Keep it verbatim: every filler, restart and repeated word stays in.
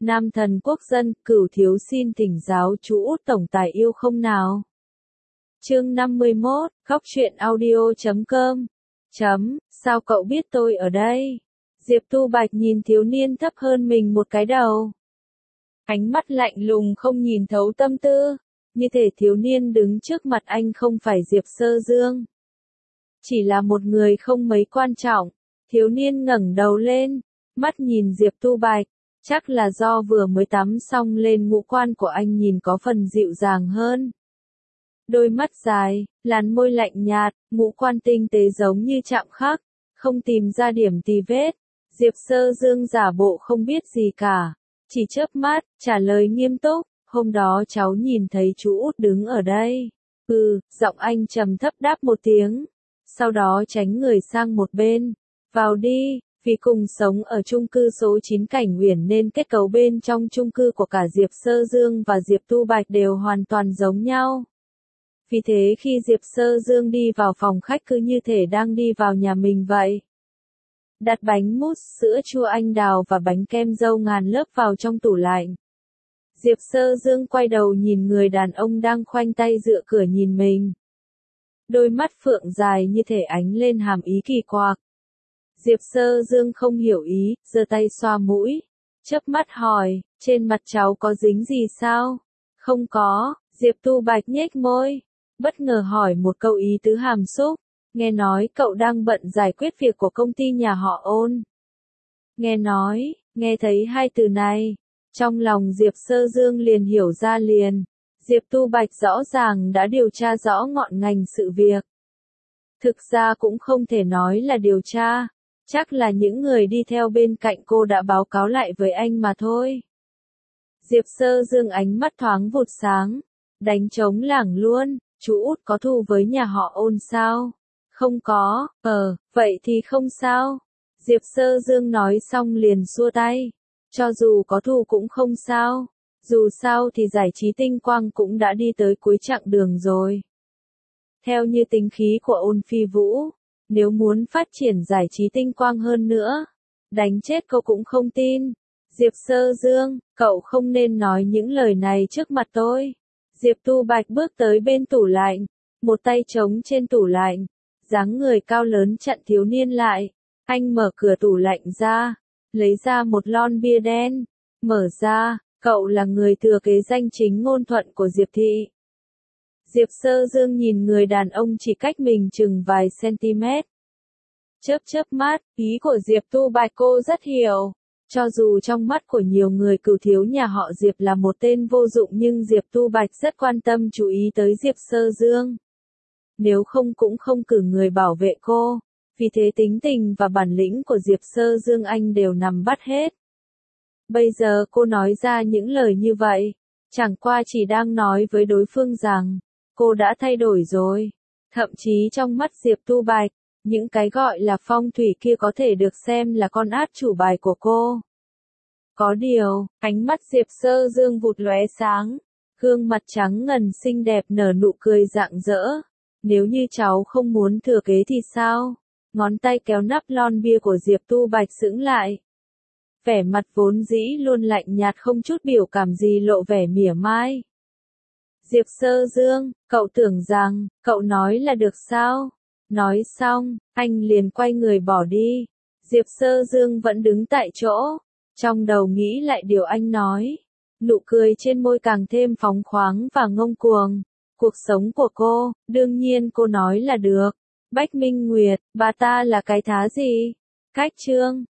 Nam thần quốc dân, Cửu thiếu xin thỉnh giáo chú Út tổng tài yêu không nào. Chương năm mươi mốt, khóc chuyện audio chấm com. Chấm, sao cậu biết tôi ở đây? Diệp Tu Bạch nhìn thiếu niên thấp hơn mình một cái đầu. Ánh mắt lạnh lùng không nhìn thấu tâm tư, như thể thiếu niên đứng trước mặt anh không phải Diệp Sơ Dương. Chỉ là một người không mấy quan trọng. Thiếu niên ngẩng đầu lên, mắt nhìn Diệp Tu Bạch, chắc là do vừa mới tắm xong lên ngũ quan của anh nhìn có phần dịu dàng hơn. Đôi mắt dài, làn môi lạnh nhạt, ngũ quan tinh tế giống như chạm khắc, không tìm ra điểm tì vết. Diệp Sơ Dương giả bộ không biết gì cả, chỉ chớp mắt, trả lời nghiêm túc, hôm đó cháu nhìn thấy chú Út đứng ở đây. Ừ, giọng anh trầm thấp đáp một tiếng, sau đó tránh người sang một bên. Vào đi, vì cùng sống ở chung cư số chín Cảnh Uyển nên kết cấu bên trong chung cư của cả Diệp Sơ Dương và Diệp Tu Bạch đều hoàn toàn giống nhau. Vì thế khi Diệp Sơ Dương đi vào phòng khách cứ như thể đang đi vào nhà mình vậy. Đặt bánh mousse, sữa chua anh đào và bánh kem dâu ngàn lớp vào trong tủ lạnh. Diệp Sơ Dương quay đầu nhìn người đàn ông đang khoanh tay dựa cửa nhìn mình. Đôi mắt phượng dài như thể ánh lên hàm ý kỳ quặc. Diệp Sơ Dương không hiểu ý, giơ tay xoa mũi, chớp mắt hỏi, trên mặt cháu có dính gì sao? Không có, Diệp Tu Bạch nhếch môi, bất ngờ hỏi một câu ý tứ hàm xúc, nghe nói cậu đang bận giải quyết việc của công ty nhà họ Ôn. Nghe nói, nghe thấy hai từ này, trong lòng Diệp Sơ Dương liền hiểu ra liền, Diệp Tu Bạch rõ ràng đã điều tra rõ ngọn ngành sự việc. Thực ra cũng không thể nói là điều tra. Chắc là những người đi theo bên cạnh cô đã báo cáo lại với anh mà thôi. Diệp Sơ Dương ánh mắt thoáng vụt sáng, đánh trống lảng luôn, chú Út có thù với nhà họ Ôn sao? Không có, ờ, vậy thì không sao. Diệp Sơ Dương nói xong liền xua tay, cho dù có thù cũng không sao, dù sao thì giải trí tinh quang cũng đã đi tới cuối chặng đường rồi. Theo như tính khí của Ôn Phi Vũ, nếu muốn phát triển giải trí tinh quang hơn nữa, đánh chết cô cũng không tin. Diệp Sơ Dương, cậu không nên nói những lời này trước mặt tôi. Diệp Tu Bạch bước tới bên tủ lạnh, một tay trống trên tủ lạnh, dáng người cao lớn chặn thiếu niên lại. Anh mở cửa tủ lạnh ra, lấy ra một lon bia đen, mở ra, cậu là người thừa kế danh chính ngôn thuận của Diệp Thị. Diệp Sơ Dương nhìn người đàn ông chỉ cách mình chừng vài cm. Chớp chớp mắt, ý của Diệp Tu Bạch cô rất hiểu. Cho dù trong mắt của nhiều người Cửu thiếu nhà họ Diệp là một tên vô dụng nhưng Diệp Tu Bạch rất quan tâm chú ý tới Diệp Sơ Dương. Nếu không cũng không cử người bảo vệ cô. Vì thế tính tình và bản lĩnh của Diệp Sơ Dương anh đều nắm bắt hết. Bây giờ cô nói ra những lời như vậy, chẳng qua chỉ đang nói với đối phương rằng, cô đã thay đổi rồi. Thậm chí trong mắt Diệp Tu Bạch, những cái gọi là phong thủy kia có thể được xem là con át chủ bài của cô. Có điều, ánh mắt Diệp Sơ Dương vụt lóe sáng, gương mặt trắng ngần xinh đẹp nở nụ cười rạng rỡ. Nếu như cháu không muốn thừa kế thì sao? Ngón tay kéo nắp lon bia của Diệp Tu Bạch sững lại. Vẻ mặt vốn dĩ luôn lạnh nhạt không chút biểu cảm gì lộ vẻ mỉa mai. Diệp Sơ Dương, cậu tưởng rằng, cậu nói là được sao? Nói xong, anh liền quay người bỏ đi. Diệp Sơ Dương vẫn đứng tại chỗ, trong đầu nghĩ lại điều anh nói. Nụ cười trên môi càng thêm phóng khoáng và ngông cuồng. Cuộc sống của cô, đương nhiên cô nói là được. Bách Minh Nguyệt, bà ta là cái thá gì? Cách chương